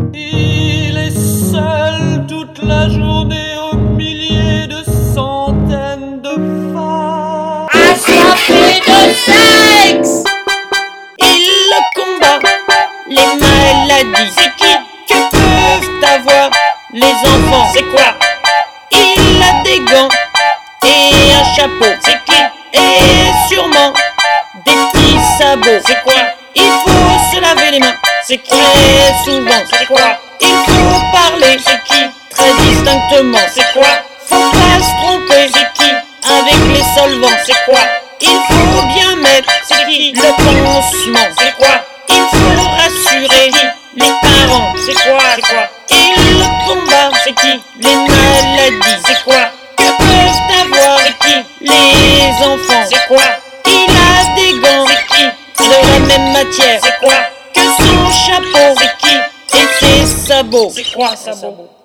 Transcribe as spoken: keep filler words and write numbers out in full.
Il est seul toute la journée au milieu de centaines de femmes assoiffées de sexe. Il combat les maladies. C'est qui? Que peuvent avoir les enfants? C'est quoi? Il a des gants et un chapeau. C'est qui? Et sûrement des petits sabots. C'est quoi? Il faut se laver les mains C'est qui? très souvent. C'est quoi? Il faut parler C'est qui? très distinctement. C'est quoi? Faut pas se tromper C'est qui? avec les solvants. C'est quoi? Il faut bien mettre C'est qui? le pansement. C'est quoi? Il faut rassurer les parents. C'est quoi? C'est quoi? Il combat C'est qui? les maladies. C'est quoi? Que peuvent avoir C'est qui? les enfants? C'est quoi? Il a des gants C'est qui? de la même matière C'est quoi? que son chapeau C'est qui? et ses sabots. C'est quoi ça, bon?